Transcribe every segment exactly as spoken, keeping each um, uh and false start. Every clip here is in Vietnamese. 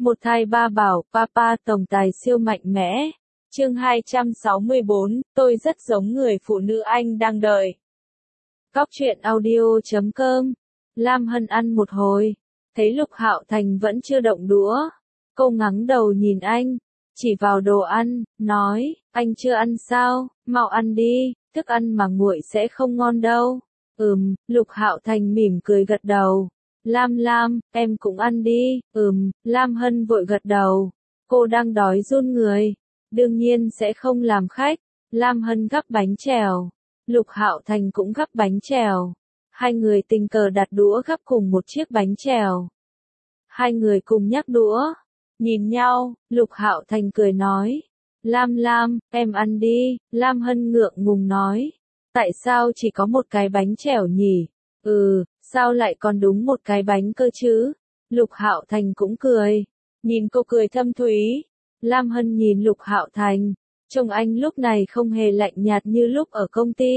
Một thai ba bảo, Papa tổng tài siêu mạnh mẽ. Chương hai trăm sáu mươi bốn, tôi rất giống người phụ nữ anh đang đợi. Góc truyện audio chấm com. Lam Hân ăn một hồi, thấy Lục Hạo Thành vẫn chưa động đũa. Cô ngẩng đầu nhìn anh, chỉ vào đồ ăn, nói, anh chưa ăn sao, mau ăn đi, thức ăn mà nguội sẽ không ngon đâu. Ừm, Lục Hạo Thành mỉm cười gật đầu. Lam Lam, em cũng ăn đi. Ừm, Lam Hân vội gật đầu. Cô đang đói run người, đương nhiên sẽ không làm khách. Lam Hân gắp bánh chèo, Lục Hạo Thành cũng gắp bánh chèo. Hai người tình cờ đặt đũa gắp cùng một chiếc bánh chèo. Hai người cùng nhắc đũa, nhìn nhau, Lục Hạo Thành cười nói, Lam Lam, em ăn đi. Lam Hân ngượng ngùng nói, tại sao chỉ có một cái bánh chèo nhỉ? Ừ, sao lại còn đúng một cái bánh cơ chứ? Lục Hạo Thành cũng cười, nhìn cô cười thâm thúy. Lam Hân nhìn Lục Hạo Thành, trông anh lúc này không hề lạnh nhạt như lúc ở công ty.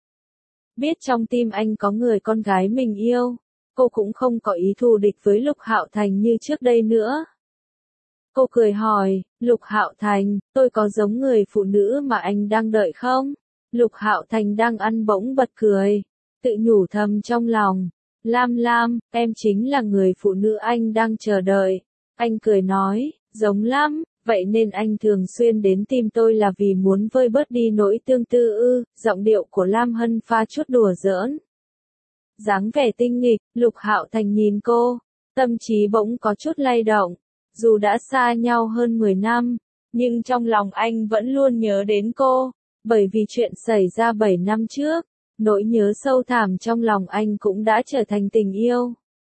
Biết trong tim anh có người con gái mình yêu, cô cũng không có ý thù địch với Lục Hạo Thành như trước đây nữa. Cô cười hỏi, Lục Hạo Thành, tôi có giống người phụ nữ mà anh đang đợi không? Lục Hạo Thành đang ăn bỗng bật cười, tự nhủ thầm trong lòng, Lam Lam, em chính là người phụ nữ anh đang chờ đợi. Anh cười nói, giống lắm, vậy nên anh thường xuyên đến tìm tôi là vì muốn vơi bớt đi nỗi tương tư ư? Giọng điệu của Lam Hân pha chút đùa giỡn, dáng vẻ tinh nghịch. Lục Hạo Thành nhìn cô, tâm trí bỗng có chút lay động. Dù đã xa nhau hơn mười năm, nhưng trong lòng anh vẫn luôn nhớ đến cô, bởi vì chuyện xảy ra bảy năm trước, nỗi nhớ sâu thẳm trong lòng anh cũng đã trở thành tình yêu.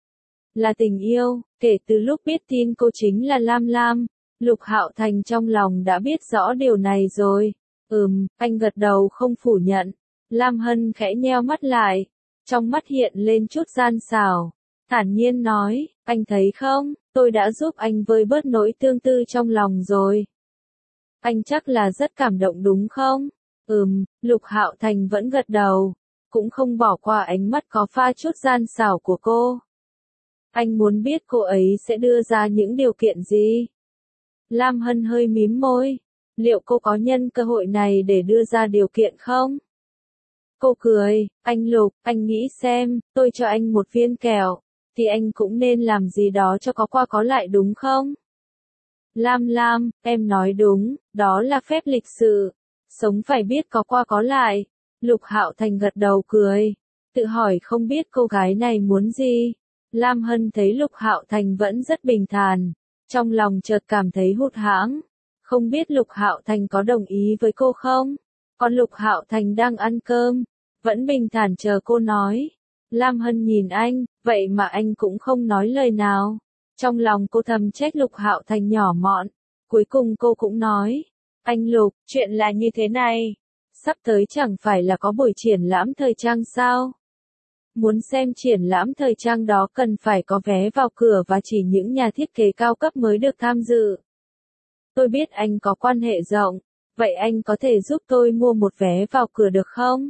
Là tình yêu, kể từ lúc biết tin cô chính là Lam Lam, Lục Hạo Thành trong lòng đã biết rõ điều này rồi. Ừm, anh gật đầu không phủ nhận. Lam Hân khẽ nheo mắt lại, trong mắt hiện lên chút gian xảo, thản nhiên nói, anh thấy không, tôi đã giúp anh vơi bớt nỗi tương tư trong lòng rồi. Anh chắc là rất cảm động đúng không? Ừm, Lục Hạo Thành vẫn gật đầu, cũng không bỏ qua ánh mắt có pha chút gian xảo của cô. Anh muốn biết cô ấy sẽ đưa ra những điều kiện gì? Lam Hân hơi mím môi, liệu cô có nhân cơ hội này để đưa ra điều kiện không? Cô cười, anh Lục, anh nghĩ xem, tôi cho anh một viên kẹo, thì anh cũng nên làm gì đó cho có qua có lại đúng không? Lam Lam, em nói đúng, đó là phép lịch sự. Sống phải biết có qua có lại. Lục Hạo Thành gật đầu cười, tự hỏi không biết cô gái này muốn gì. Lam Hân thấy Lục Hạo Thành vẫn rất bình thản, trong lòng chợt cảm thấy hụt hẫng. Không biết Lục Hạo Thành có đồng ý với cô không? Còn Lục Hạo Thành đang ăn cơm, vẫn bình thản chờ cô nói. Lam Hân nhìn anh, vậy mà anh cũng không nói lời nào. Trong lòng cô thầm trách Lục Hạo Thành nhỏ mọn. Cuối cùng cô cũng nói, anh Lục, chuyện là như thế này. Sắp tới chẳng phải là có buổi triển lãm thời trang sao? Muốn xem triển lãm thời trang đó cần phải có vé vào cửa và chỉ những nhà thiết kế cao cấp mới được tham dự. Tôi biết anh có quan hệ rộng, vậy anh có thể giúp tôi mua một vé vào cửa được không?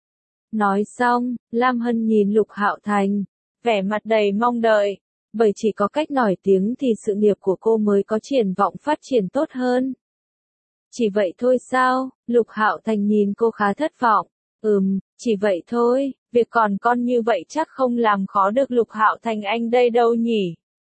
Nói xong, Lam Hân nhìn Lục Hạo Thành, vẻ mặt đầy mong đợi, bởi chỉ có cách nổi tiếng thì sự nghiệp của cô mới có triển vọng phát triển tốt hơn. Chỉ vậy thôi sao? Lục Hạo Thành nhìn cô khá thất vọng. Ừm, chỉ vậy thôi, việc còn con như vậy chắc không làm khó được Lục Hạo Thành anh đây đâu nhỉ?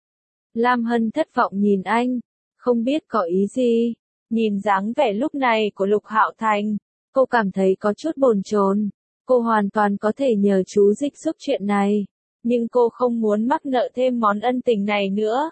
Lam Hân thất vọng nhìn anh, không biết có ý gì. Nhìn dáng vẻ lúc này của Lục Hạo Thành, cô cảm thấy có chút bồn chồn. Cô hoàn toàn có thể nhờ chú Dịch giúp chuyện này, nhưng cô không muốn mắc nợ thêm món ân tình này nữa.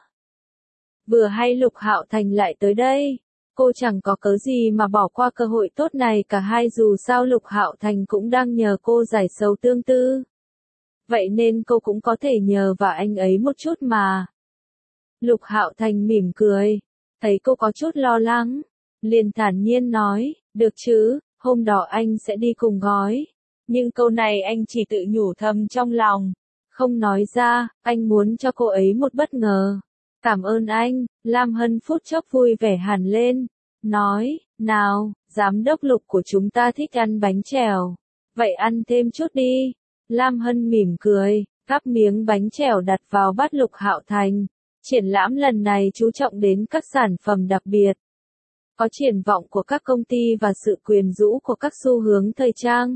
Vừa hay Lục Hạo Thành lại tới đây, cô chẳng có cớ gì mà bỏ qua cơ hội tốt này cả hai, dù sao Lục Hạo Thành cũng đang nhờ cô giải sầu tương tư. Vậy nên cô cũng có thể nhờ vào anh ấy một chút mà. Lục Hạo Thành mỉm cười, thấy cô có chút lo lắng, liền thản nhiên nói, được chứ, hôm đó anh sẽ đi cùng gói. Nhưng câu này anh chỉ tự nhủ thầm trong lòng, không nói ra. Anh muốn cho cô ấy một bất ngờ. Cảm ơn anh. Lam Hân phút chốc vui vẻ hẳn lên, nói, nào, giám đốc Lục của chúng ta thích ăn bánh chèo, vậy ăn thêm chút đi. Lam Hân mỉm cười, gắp miếng bánh chèo đặt vào bát Lục Hạo Thành, Triển lãm lần này chú trọng đến các sản phẩm đặc biệt, có triển vọng của các công ty và sự quyến rũ của các xu hướng thời trang.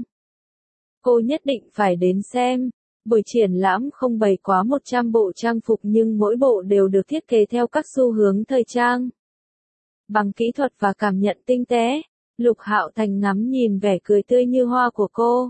Cô nhất định phải đến xem. Buổi triển lãm không bày quá một trăm bộ trang phục nhưng mỗi bộ đều được thiết kế theo các xu hướng thời trang. Bằng kỹ thuật và cảm nhận tinh tế, Lục Hạo Thành ngắm nhìn vẻ cười tươi như hoa của cô.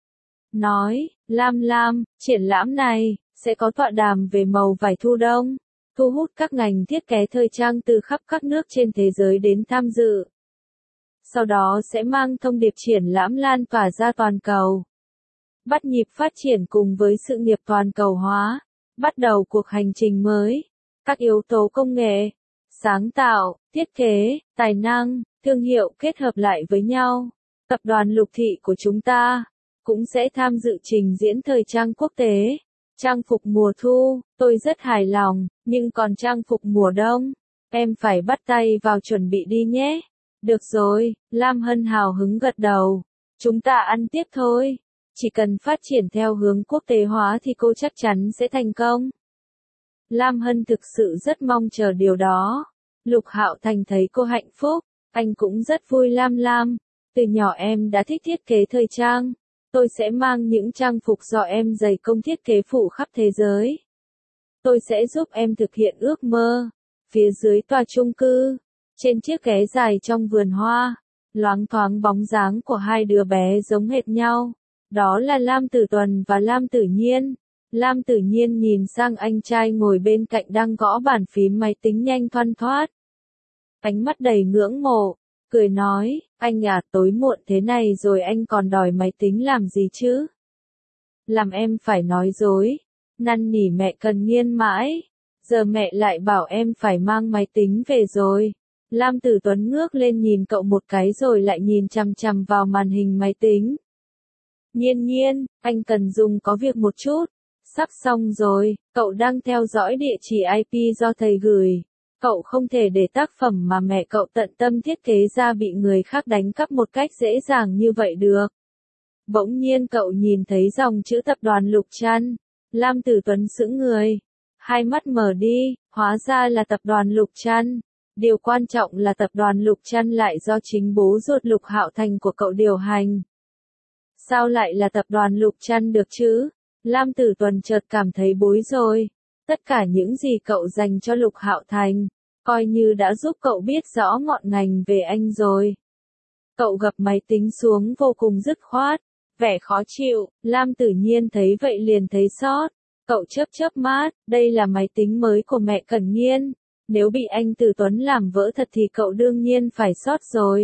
Nói, Lam Lam, triển lãm này, sẽ có tọa đàm về màu vải thu đông, thu hút các ngành thiết kế thời trang từ khắp các nước trên thế giới đến tham dự. Sau đó sẽ mang thông điệp triển lãm lan tỏa ra toàn cầu. Bắt nhịp phát triển cùng với sự nghiệp toàn cầu hóa, bắt đầu cuộc hành trình mới. Các yếu tố công nghệ, sáng tạo, thiết kế, tài năng, thương hiệu kết hợp lại với nhau. Tập đoàn Lục Thị của chúng ta cũng sẽ tham dự trình diễn thời trang quốc tế. Trang phục mùa thu, tôi rất hài lòng, nhưng còn trang phục mùa đông, em phải bắt tay vào chuẩn bị đi nhé. Được rồi, Lam Hân hào hứng gật đầu. Chúng ta ăn tiếp thôi. Chỉ cần phát triển theo hướng quốc tế hóa thì cô chắc chắn sẽ thành công. Lam Hân thực sự rất mong chờ điều đó. Lục Hạo Thành thấy cô hạnh phúc, anh cũng rất vui. Lam Lam, từ nhỏ em đã thích thiết kế thời trang. Tôi sẽ mang những trang phục do em dày công thiết kế phủ khắp thế giới. Tôi sẽ giúp em thực hiện ước mơ. Phía dưới tòa chung cư, trên chiếc ghế dài trong vườn hoa, loáng thoáng bóng dáng của hai đứa bé giống hệt nhau. Đó là Lam Tử Tuần và Lam Tử Nhiên. Lam Tử Nhiên nhìn sang anh trai ngồi bên cạnh đang gõ bàn phím máy tính nhanh thoăn thoắt. Ánh mắt đầy ngưỡng mộ, cười nói, anh à, tối muộn thế này rồi anh còn đòi máy tính làm gì chứ? Làm em phải nói dối, năn nỉ mẹ cần Nhiên mãi, giờ mẹ lại bảo em phải mang máy tính về rồi. Lam Tử Tuấn ngước lên nhìn cậu một cái rồi lại nhìn chằm chằm vào màn hình máy tính. Nhiên Nhiên, anh cần dùng có việc một chút. Sắp xong rồi, cậu đang theo dõi địa chỉ i pê do thầy gửi. Cậu không thể để tác phẩm mà mẹ cậu tận tâm thiết kế ra bị người khác đánh cắp một cách dễ dàng như vậy được. Bỗng nhiên cậu nhìn thấy dòng chữ tập đoàn Lục Trăn. Lam Tử Tuấn sững người. Hai mắt mở đi, hóa ra là tập đoàn Lục Trăn. Điều quan trọng là tập đoàn Lục Trăn lại do chính bố ruột Lục Hạo Thành của cậu điều hành. Sao lại là tập đoàn Lục Trăn được chứ? Lam Tử Tuần chợt cảm thấy bối rối. Tất cả những gì cậu dành cho Lục Hạo Thành, coi như đã giúp cậu biết rõ ngọn ngành về anh rồi. Cậu gập máy tính xuống vô cùng dứt khoát, vẻ khó chịu. Lam Tử Nhiên thấy vậy liền thấy sót. Cậu chớp chớp mắt, đây là máy tính mới của mẹ Cẩn Nhiên. Nếu bị anh Tử Tuấn làm vỡ thật thì cậu đương nhiên phải sót rồi.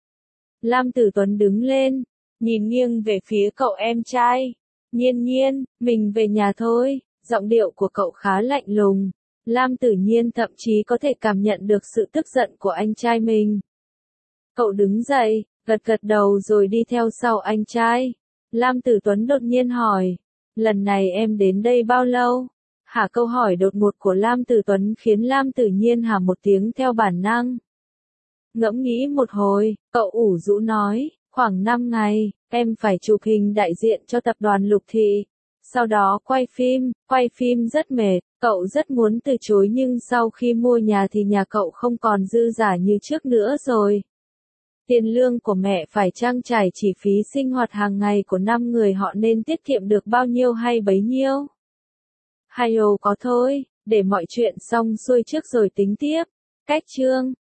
Lam Tử Tuấn đứng lên, nhìn nghiêng về phía cậu em trai. Nhiên Nhiên, mình về nhà thôi. Giọng điệu của cậu khá lạnh lùng. Lam Tử Nhiên thậm chí có thể cảm nhận được sự tức giận của anh trai mình. Cậu đứng dậy, gật gật đầu rồi đi theo sau anh trai. Lam Tử Tuấn đột nhiên hỏi, lần này em đến đây bao lâu? Hả? Câu hỏi đột ngột của Lam Tử Tuấn khiến Lam Tử Nhiên hả một tiếng theo bản năng. Ngẫm nghĩ một hồi, cậu ủ rũ nói, khoảng năm ngày, em phải chụp hình đại diện cho tập đoàn Lục Thị. Sau đó quay phim, quay phim rất mệt, cậu rất muốn từ chối nhưng sau khi mua nhà thì nhà cậu không còn dư giả như trước nữa rồi. Tiền lương của mẹ phải trang trải chi phí sinh hoạt hàng ngày của năm người họ nên tiết kiệm được bao nhiêu hay bấy nhiêu. Hay ồ có thôi, để mọi chuyện xong xuôi trước rồi tính tiếp. Cách chương